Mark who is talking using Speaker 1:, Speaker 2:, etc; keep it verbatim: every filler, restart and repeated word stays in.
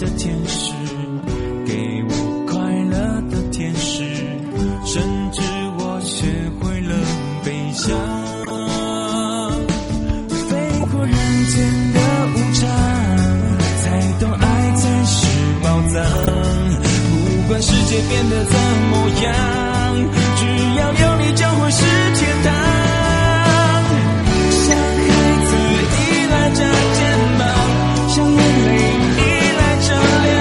Speaker 1: 的天使，给我快乐的天使，甚至我学会了悲伤。飞过人间的无常，才懂爱才是宝藏。不管世界变得怎么样，只要有